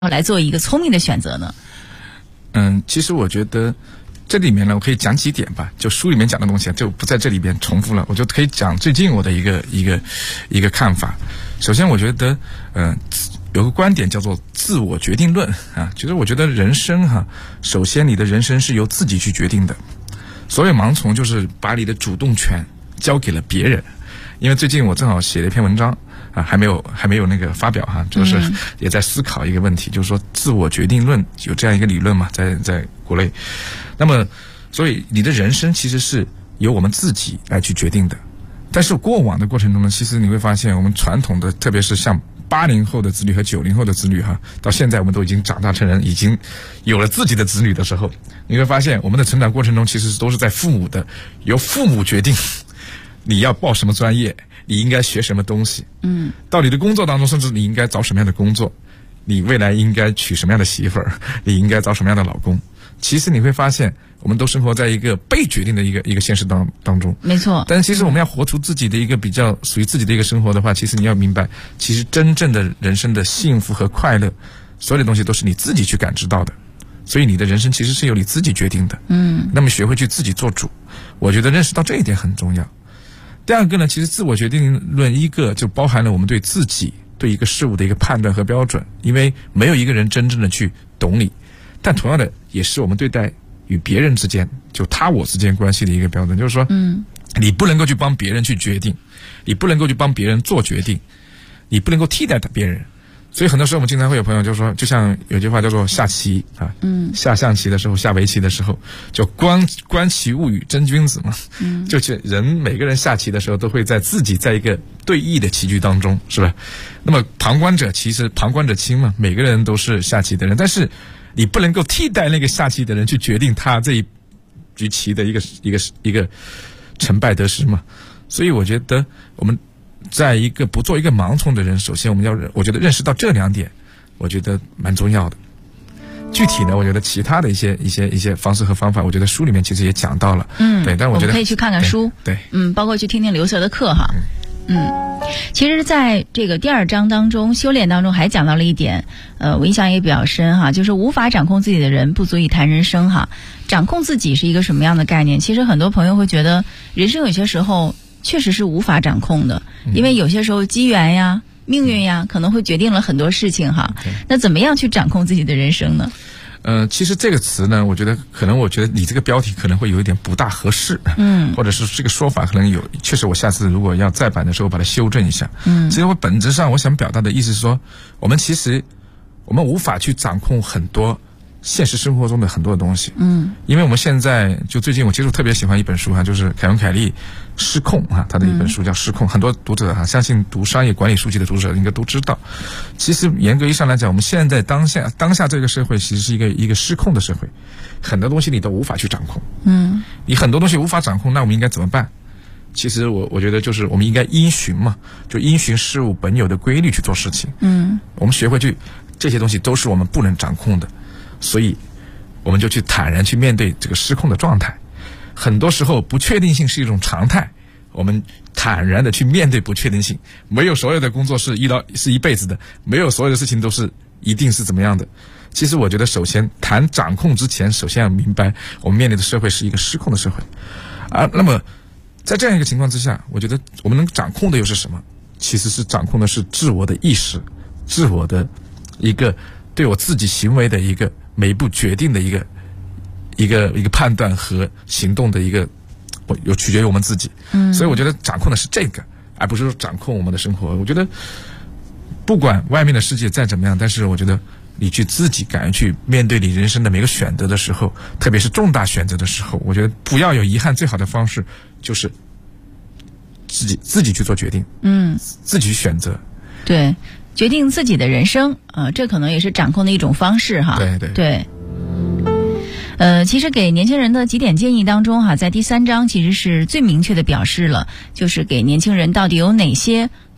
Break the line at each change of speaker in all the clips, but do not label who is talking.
来做一个聪明的选择呢？
其实我觉得这里面呢，我可以讲几点吧，就书里面讲的东西就不在这里边重复了，我就可以讲最近我的一个看法。首先，我觉得有个观点叫做自我决定论啊，其实我觉得人生首先你的人生是由自己去决定的，所谓盲从就是把你的主动权交给了别人。因为最近我正好写了一篇文章啊，还没有那个发表就是也在思考一个问题，就是说自我决定论有这样一个理论嘛，在国内。那么，所以你的人生其实是由我们自己来去决定的。但是过往的过程中呢，其实你会发现我们传统的，特别是像80后的子女和90后的子女到现在我们都已经长大成人，已经有了自己的子女的时候，你会发现我们的成长过程中其实都是在由父母决定你要报什么专业，你应该学什么东西，到你的工作当中，甚至你应该找什么样的工作，你未来应该娶什么样的媳妇儿，你应该找什么样的老公。其实你会发现我们都生活在一个被决定的一个现实当中。
没错。
但是其实我们要活出自己的一个比较属于自己的一个生活的话，其实你要明白，其实真正的人生的幸福和快乐，所有的东西都是你自己去感知到的。所以你的人生其实是由你自己决定的。那么学会去自己做主，我觉得认识到这一点很重要。第二个呢，其实自我决定论一个就包含了我们对自己对一个事物的一个判断和标准，因为没有一个人真正的去懂你，但同样的也是我们对待与别人之间就他我之间关系的一个标准，就是说你不能够去帮别人去决定，你不能够去帮别人做决定，你不能够替代别人。所以很多时候我们经常会有朋友就说，就像有句话叫做下棋下象棋的时候，下围棋的时候就观棋物语真君子嘛。就是每个人下棋的时候都会自己在一个对弈的棋局当中，是吧？那么旁观者清嘛，每个人都是下棋的人，但是你不能够替代那个下棋的人去决定他这一局棋的一个成败得失嘛。所以我觉得我们在不做一个盲从的人，首先我觉得认识到这2点，我觉得蛮重要的。具体呢，我觉得其他的一些方式和方法，我觉得书里面其实也讲到了。对，但我觉得
我们可以去看看书。
对，
包括去听听刘 Sir 的课其实在这个第2章当中，修炼当中还讲到了一点，我印象也比较深就是无法掌控自己的人不足以谈人生掌控自己是一个什么样的概念？其实很多朋友会觉得人生有些时候确实是无法掌控的，因为有些时候机缘呀、命运呀，可能会决定了很多事情那怎么样去掌控自己的人生呢？
其实这个词呢，我觉得你这个标题可能会有一点不大合适，或者是这个说法可能确实我下次如果要再版的时候把它修正一下。其实我本质上我想表达的意思是说，我们无法去掌控很多现实生活中的很多的东西。因为我们现在最近我其实特别喜欢一本书就是凯文凯利失控他的一本书叫失控，很多读者相信读商业管理书籍的读者应该都知道。其实严格意义上来讲，我们现在当下这个社会其实是一个失控的社会，很多东西你都无法去掌控。你很多东西无法掌控，那我们应该怎么办？其实我觉得就是我们应该因循事物本有的规律去做事情。我们学会这些东西都是我们不能掌控的，所以我们就去坦然去面对这个失控的状态。很多时候不确定性是一种常态，我们坦然的去面对不确定性。没有所有的工作是一辈子的，没有所有的事情都是一定是怎么样的。其实我觉得首先谈掌控之前，首先要明白我们面对的社会是一个失控的社会那么在这样一个情况之下，我觉得我们能掌控的又是什么？其实是掌控的是自我的意识，自我的一个对我自己行为的一个每一步决定的一个判断和行动的有取决于我们自己。所以我觉得掌控的是这个，而不是说掌控我们的生活。我觉得不管外面的世界再怎么样，但是我觉得你去自己敢于去面对你人生的每个选择的时候，特别是重大选择的时候，我觉得不要有遗憾，最好的方式就是自己去做决定，自己去选择，
对，决定自己的人生这可能也是掌控的一种方式对。其实给年轻人的几点建议当中在第3章其实是最明确的表示了，就是给年轻人到底有哪些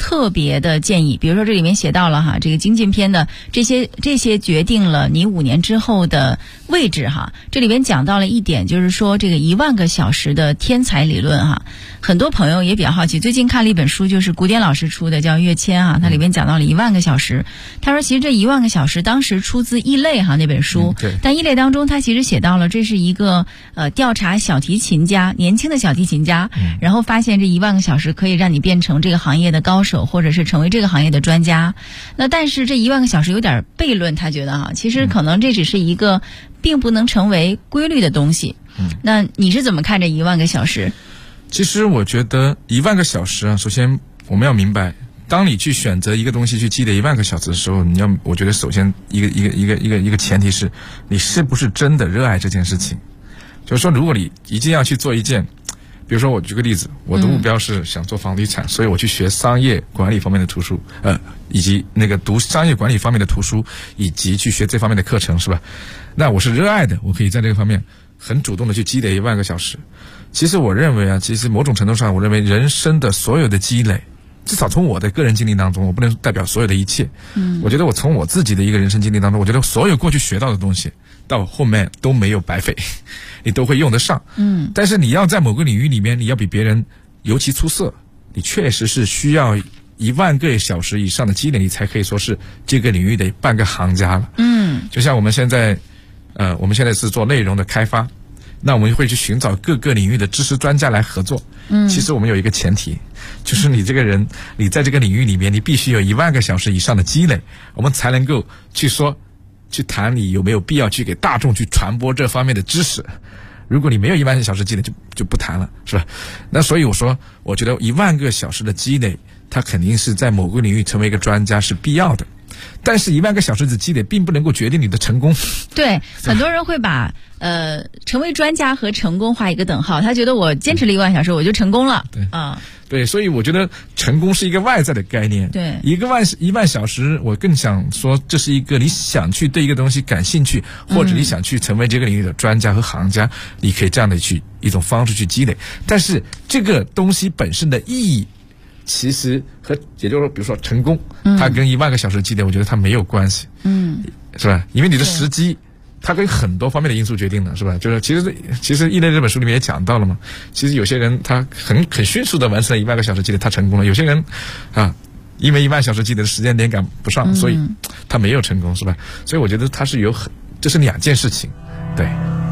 特别的建议，比如说这里面写到了哈，这个精进篇的这些决定了你5年之后的位置哈。这里边讲到了一点，就是说这个1万个小时的天才理论哈。很多朋友也比较好奇，最近看了一本书，就是古典老师出的，叫跃迁哈，它里面讲到了1万个小时。他说其实这1万个小时当时出自《异类》哈那本书，
对。
但《异类》当中他其实写到了这是一个调查小提琴家，年轻的小提琴家，然后发现这1万个小时可以让你变成这个行业的高手，或者是成为这个行业的专家。那但是这1万个小时有点悖论，他觉得哈，其实可能这只是一个并不能成为规律的东西。那你是怎么看这1万个小时？
其实我觉得1万个小时啊，首先我们要明白，当你去选择一个东西去积累1万个小时的时候，我觉得首先一个前提是你是不是真的热爱这件事情。就是说，如果你一定要去做一件，比如说我举个例子，我的目标是想做房地产，所以我去学商业管理方面的图书，以及那个读商业管理方面的图书，以及去学这方面的课程，是吧？那我是热爱的，我可以在这个方面很主动的去积累1万个小时。其实我认为啊，其实某种程度上，我认为人生的所有的积累，至少从我的个人经历当中，我不能代表所有的一切。我觉得我从我自己的一个人生经历当中，我觉得所有过去学到的东西，到后面都没有白费，你都会用得上。但是你要在某个领域里面，你要比别人尤其出色，你确实是需要1万个小时以上的积累，你才可以说是这个领域的半个行家了。就像我们现在是做内容的开发。那我们会去寻找各个领域的知识专家来合作。其实我们有一个前提，就是你这个人，你在这个领域里面，你必须有1万个小时以上的积累，我们才能够去谈你有没有必要去给大众去传播这方面的知识。如果你没有1万个小时积累，就不谈了，是吧？那所以我觉得1万个小时的积累，它肯定是在某个领域成为一个专家是必要的。但是1万个小时的积累并不能够决定你的成功。
对，很多人会把成为专家和成功画一个等号，他觉得我坚持了1万小时我就成功了。
对，所以我觉得成功是一个外在的概念。对，1万小时，我更想说这是一个你想去对一个东西感兴趣，或者你想去成为这个领域的专家和行家，你可以这样的去一种方式去积累。但是这个东西本身的意义，其实也就是说，比如说成功，它跟1万个小时积累，我觉得它没有关系。是吧？因为你的时机，它跟很多方面的因素决定的，是吧？就是其实《异类》这本书里面也讲到了嘛。其实有些人他很迅速的完成了1万个小时积累，他成功了；有些人因为1万小时积累的时间点赶不上，所以他没有成功，是吧？所以我觉得它是这是2件事情，对。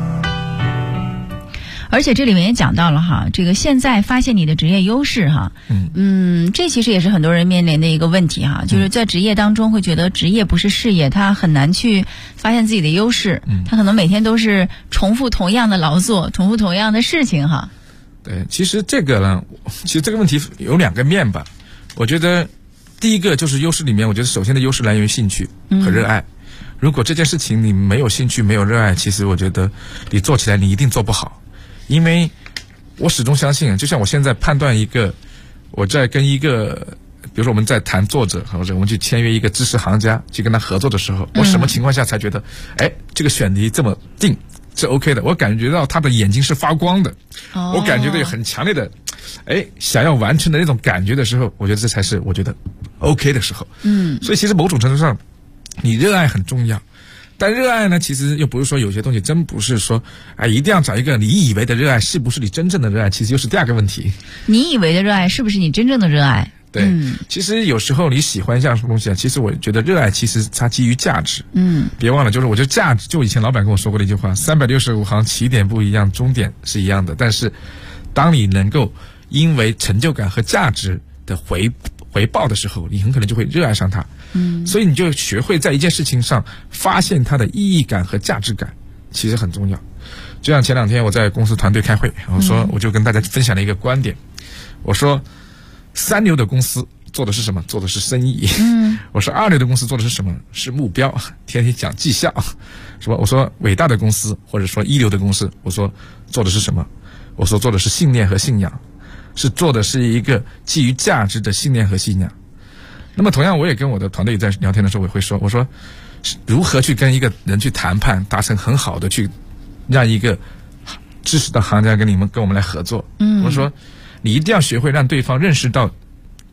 而且这里面也讲到了哈，这个现在发现你的职业优势哈，这其实也是很多人面临的一个问题哈，就是在职业当中会觉得职业不是事业，他很难去发现自己的优势，他可能每天都是重复同样的劳作，重复同样的事情哈。
对，其实这个问题有2个面吧。我觉得第一个就是优势里面，我觉得首先的优势来源于兴趣和热爱。如果这件事情你没有兴趣没有热爱，其实我觉得你做起来你一定做不好。因为我始终相信，就像我现在判断我在跟一个，比如说我们在谈作者，或者我们去签约一个知识行家，去跟他合作的时候，我什么情况下才觉得，这个选题这么定是 OK 的？我感觉到他的眼睛是发光的，我感觉到有很强烈的，想要完成的那种感觉的时候，我觉得这才是我觉得 OK 的时候。所以其实某种程度上，你热爱很重要。但热爱呢，其实又不是说有些东西真不是说一定要找一个你以为的热爱，是不是你真正的热爱，其实又是第2个问题。你
以为的热爱是不是你真正的热爱？
对，其实有时候你喜欢一项什么东西啊，其实我觉得热爱其实它基于价值。别忘了，就是我觉得价值，就以前老板跟我说过的一句话，365行起点不一样，终点是一样的。但是当你能够因为成就感和价值的回报的时候，你很可能就会热爱上它。所以你就学会在一件事情上发现它的意义感和价值感，其实很重要。就像前2天我在公司团队开会，我就跟大家分享了一个观点，我说3流的公司做的是什么？做的是生意。我说2流的公司做的是什么？是目标，天天讲绩效，是吧？我说伟大的公司或者说1流的公司，我说做的是什么？我说做的是信念和信仰，是做的是一个基于价值的信念和信仰。那么同样，我也跟我的团队在聊天的时候，我会说，我说如何去跟一个人去谈判，达成很好的去让一个知识的行家跟我们来合作。我说你一定要学会让对方认识到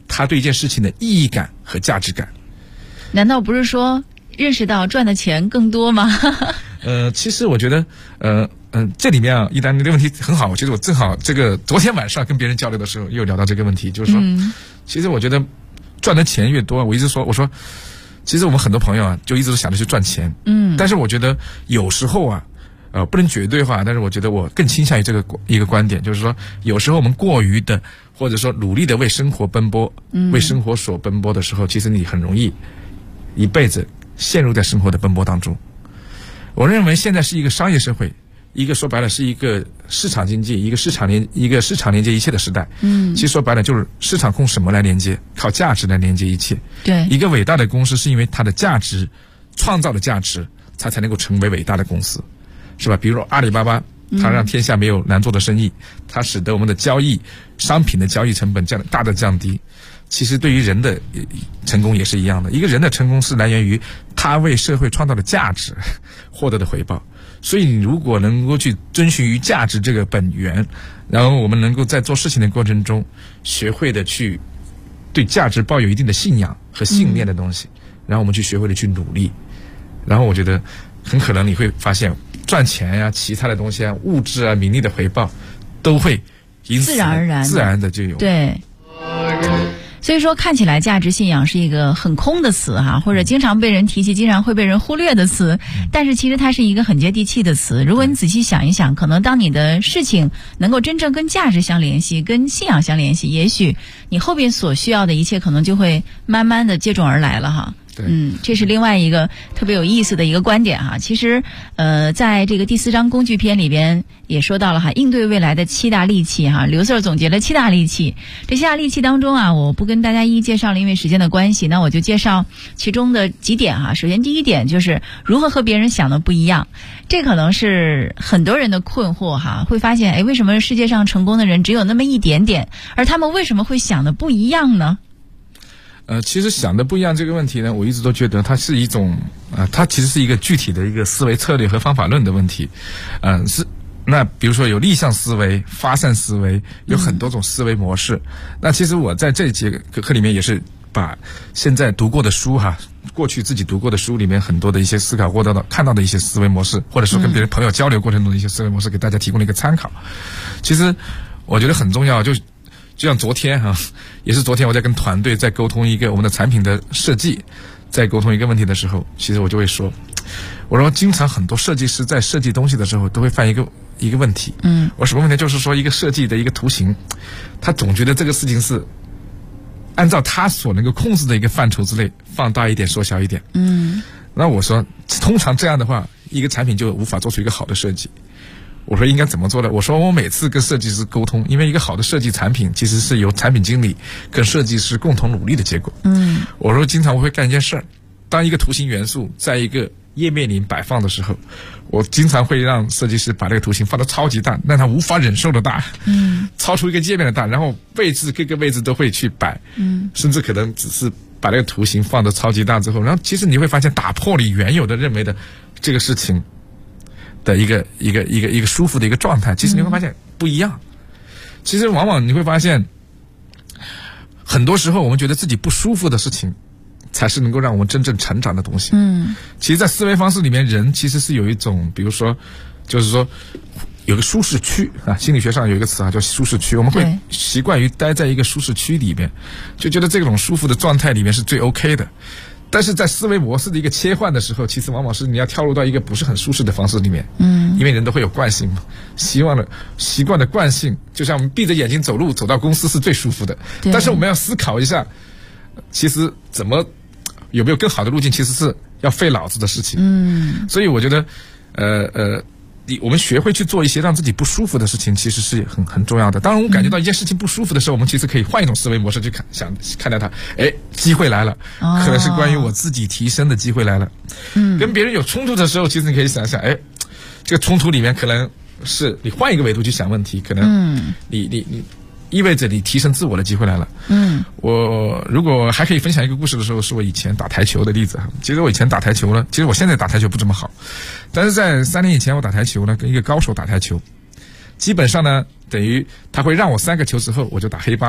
他对一件事情的意义感和价值感。
难道不是说认识到赚的钱更多吗？
其实我觉得，这里面啊，一丹这个问题很好。其实我正好这个昨天晚上跟别人交流的时候，又聊到这个问题，就是说，其实我觉得赚的钱越多，我一直说，我说，其实我们很多朋友啊，就一直都想着去赚钱，但是我觉得有时候啊，不能绝对化，但是我觉得我更倾向于这个一个观点，就是说，有时候我们过于的，或者说努力的为生活奔波，为生活所奔波的时候，其实你很容易一辈子陷入在生活的奔波当中。我认为现在是一个商业社会，一个说白了是一个市场经济，一个市场连接一切的时代。其实说白了就是市场控什么来连接？靠价值来连接一切。
对，
一个伟大的公司是因为它的价值创造的价值，它才能够成为伟大的公司，是吧？比如说阿里巴巴，它让天下没有难做的生意，它使得我们的商品的交易成本大的降低。其实对于人的成功也是一样的，一个人的成功是来源于他为社会创造的价值获得的回报。所以你如果能够去遵循于价值这个本源，然后我们能够在做事情的过程中学会的去对价值抱有一定的信仰和信念的东西，然后我们去学会的去努力，然后我觉得很可能你会发现赚钱呀、其他的东西啊、物质啊、名利的回报都会因此自然的就有。
对，所以说看起来价值信仰是一个很空的词哈，或者经常被人提起，经常会被人忽略的词，但是其实它是一个很接地气的词。如果你仔细想一想，可能当你的事情能够真正跟价值相联系，跟信仰相联系，也许你后边所需要的一切可能就会慢慢的接踵而来了哈。这是另外一个特别有意思的一个观点哈。其实，在这个第4章工具篇里边也说到了哈，应对未来的7大利器哈。刘 Sir 总结了7大利器，这7大利器当中啊，我不跟大家一一介绍了，因为时间的关系，那我就介绍其中的几点哈。首先第一点就是如何和别人想的不一样，这可能是很多人的困惑哈，会发现为什么世界上成功的人只有那么一点点，而他们为什么会想的不一样呢？
其实想的不一样这个问题呢，我一直都觉得它是一种它其实是一个具体的一个思维策略和方法论的问题。那比如说有逆向思维、发散思维，有很多种思维模式。那其实我在这节课里面也是把现在读过的书哈，过去自己读过的书里面很多的一些思考过的看到的一些思维模式，或者说跟别人朋友交流过程中的一些思维模式，给大家提供了一个参考。其实我觉得很重要，就像昨天也是昨天我在跟团队在沟通一个我们的产品的设计，在沟通一个问题的时候，其实我就会说，我说经常很多设计师在设计东西的时候都会犯一个问题。我什么问题？就是说一个设计的一个图形，他总觉得这个事情是按照他所能够控制的一个范畴之内放大一点缩小一点。那我说通常这样的话，一个产品就无法做出一个好的设计。我说应该怎么做呢？我说我每次跟设计师沟通，因为一个好的设计产品其实是由产品经理跟设计师共同努力的结果。我说经常我会干一件事儿，当一个图形元素在一个页面里摆放的时候，我经常会让设计师把这个图形放得超级大，让他无法忍受的大，超出一个界面的大，然后各个位置都会去摆，甚至可能只是把这个图形放得超级大之后，然后其实你会发现打破你原有的认为的这个事情的一个舒服的一个状态，其实你会发现不一样。其实往往你会发现，很多时候我们觉得自己不舒服的事情，才是能够让我们真正成长的东西。其实在思维方式里面，人其实是有一种，比如说就是说有个舒适区心理学上有一个词叫舒适区，我们会习惯于待在一个舒适区里面，就觉得这种舒服的状态里面是最 OK 的。但是在思维模式的一个切换的时候，其实往往是你要跳入到一个不是很舒适的方式里面。因为人都会有惯性嘛，习惯的惯性，就像我们闭着眼睛走路走到公司是最舒服的，但是我们要思考一下，其实有没有更好的路径，其实是要费脑子的事情。所以我觉得我们学会去做一些让自己不舒服的事情，其实是很重要的。当然我们感觉到一件事情不舒服的时候，我们其实可以换一种思维模式去看待它。机会来了，可能是关于我自己提升的机会来了。跟别人有冲突的时候，其实你可以想想，这个冲突里面可能是你换一个维度去想问题，可能你意味着你提升自我的机会来了。我如果还可以分享一个故事的时候，是我以前打台球的例子。其实我以前打台球呢，其实我现在打台球不怎么好，但是在3年以前我打台球呢，跟一个高手打台球，基本上呢等于他会让我3个球之后我就打黑八，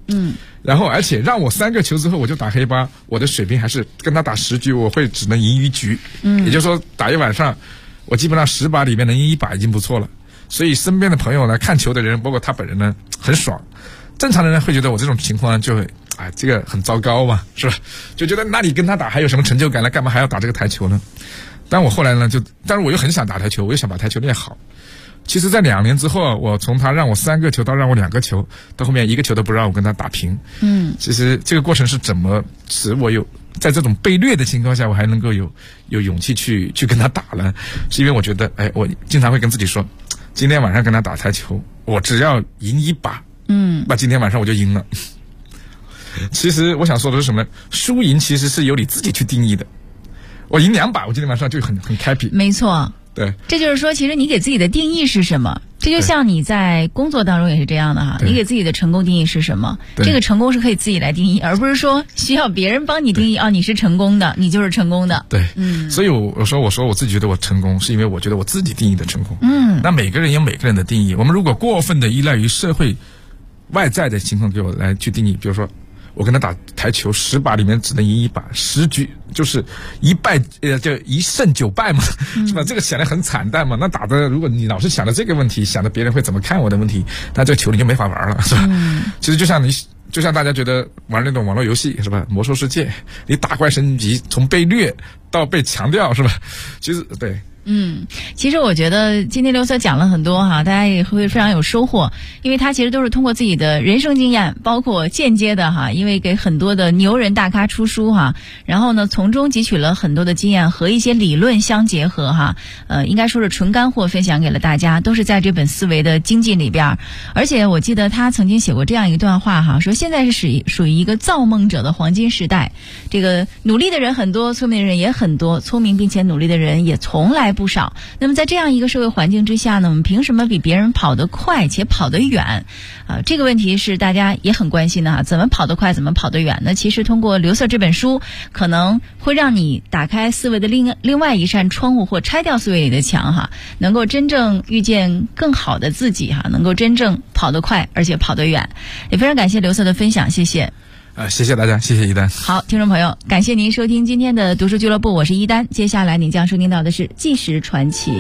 然后而且让我3个球之后我就打黑八，我的水平还是跟他打10局我会只能赢1局，也就是说打一晚上我基本上10把里面能赢1把已经不错了。所以身边的朋友呢，看球的人包括他本人呢很爽，正常的人会觉得我这种情况呢就会这个很糟糕嘛，是吧？就觉得那你跟他打还有什么成就感呢？干嘛还要打这个台球呢？但我后来呢但是我又很想打台球，我又想把台球练好。其实在2年之后，我从他让我3个球到让我2个球，到后面1个球都不让我跟他打平。其实这个过程是怎么使我有在这种被虐的情况下，我还能够有勇气去跟他打呢？是因为我觉得，我经常会跟自己说，今天晚上跟他打台球，我只要赢1把，那今天晚上我就赢了。其实我想说的是什么？输赢其实是由你自己去定义的。我赢2把，我今天晚上就很happy。没错。对，
这就是说，其实你给自己的定义是什么？这就像你在工作当中也是这样的哈，你给自己的成功定义是什么？这个成功是可以自己来定义，而不是说需要别人帮你定义。你是成功的，你就是成功的。对，
所以我说我自己觉得我成功，是因为我觉得我自己定义的成功。那每个人有每个人的定义，我们如果过分的依赖于社会外在的情况给我来去定义，比如说我跟他打台球10把里面只能赢1把，10局就是1败就1胜9败嘛，是吧？这个显得很惨淡嘛。那打的如果你老是想着这个问题，想着别人会怎么看我的问题，那这个球你就没法玩了，是吧？其实就像大家觉得玩那种网络游戏，是吧？魔兽世界，你打怪升级从被虐到被强调，是吧？其实对。
其实我觉得今天刘所讲了很多哈，大家也会非常有收获，因为他其实都是通过自己的人生经验，包括间接的哈，因为给很多的牛人大咖出书哈，然后呢从中汲取了很多的经验和一些理论相结合哈，应该说是纯干货分享给了大家，都是在这本思维的经济里边。而且我记得他曾经写过这样一段话哈，说现在是属于一个造梦者的黄金时代，这个努力的人很多，聪明的人也很多，聪明并且努力的人也从来不少。那么在这样一个社会环境之下呢，我们凭什么比别人跑得快且跑得远？这个问题是大家也很关心的哈，怎么跑得快，怎么跑得远呢？其实通过刘瑟这本书，可能会让你打开思维的另外一扇窗户，或拆掉思维里的墙哈，能够真正遇见更好的自己哈，能够真正跑得快而且跑得远。也非常感谢刘瑟的分享，谢谢。
谢谢大家，谢谢一丹。
好，听众朋友，感谢您收听今天的读书俱乐部，我是一丹。接下来您将收听到的是《纪实传奇》。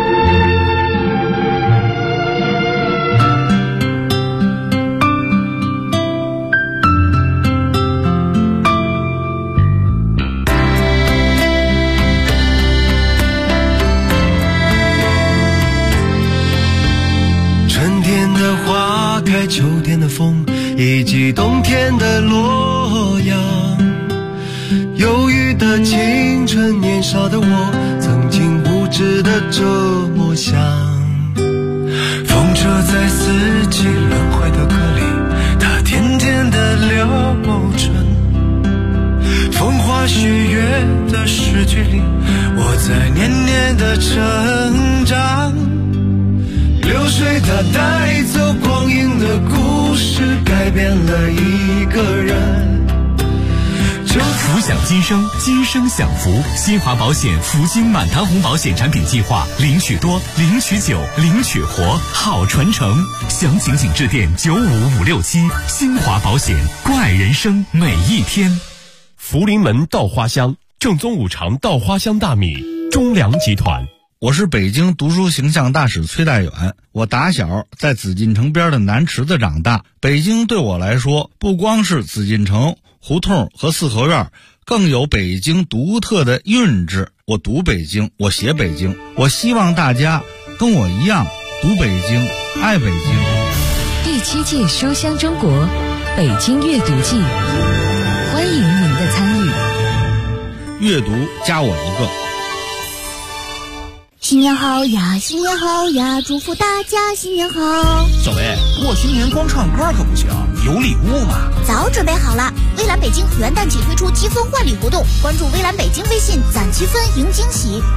春天的花开，秋天的风，以及冬天的洛阳。忧郁的青春，年少的我曾经无知的这么想。风车在四季轮回的歌里，它甜甜的流转。风花雪月的诗句里，我在年年的成长。流水它带走光阴的故事，改变了一个人。
福享今生，今生享福。新华保险福星满堂红保险产品计划，领取多，领取久，领取活，好传承。详情请致电95567。新华保险，怪人生每一天。
福临门稻花香，正宗五常稻花香大米，中粮集团。
我是北京读书形象大使崔代远，我打小在紫禁城边的南池子长大。北京对我来说，不光是紫禁城、胡同和四合院，更有北京独特的韵致。我读北京，我写北京，我希望大家跟我一样读北京，爱北京。
第7届书香中国北京阅读季，欢迎您的参与。
阅读加我一个。
新年好呀，新年好呀，祝福大家新年好。
小薇，过新年光唱歌可不行，有礼物嘛？
早准备好了。蔚蓝北京元旦起推出积分换礼活动，关注蔚蓝北京微信攒积分赢惊喜。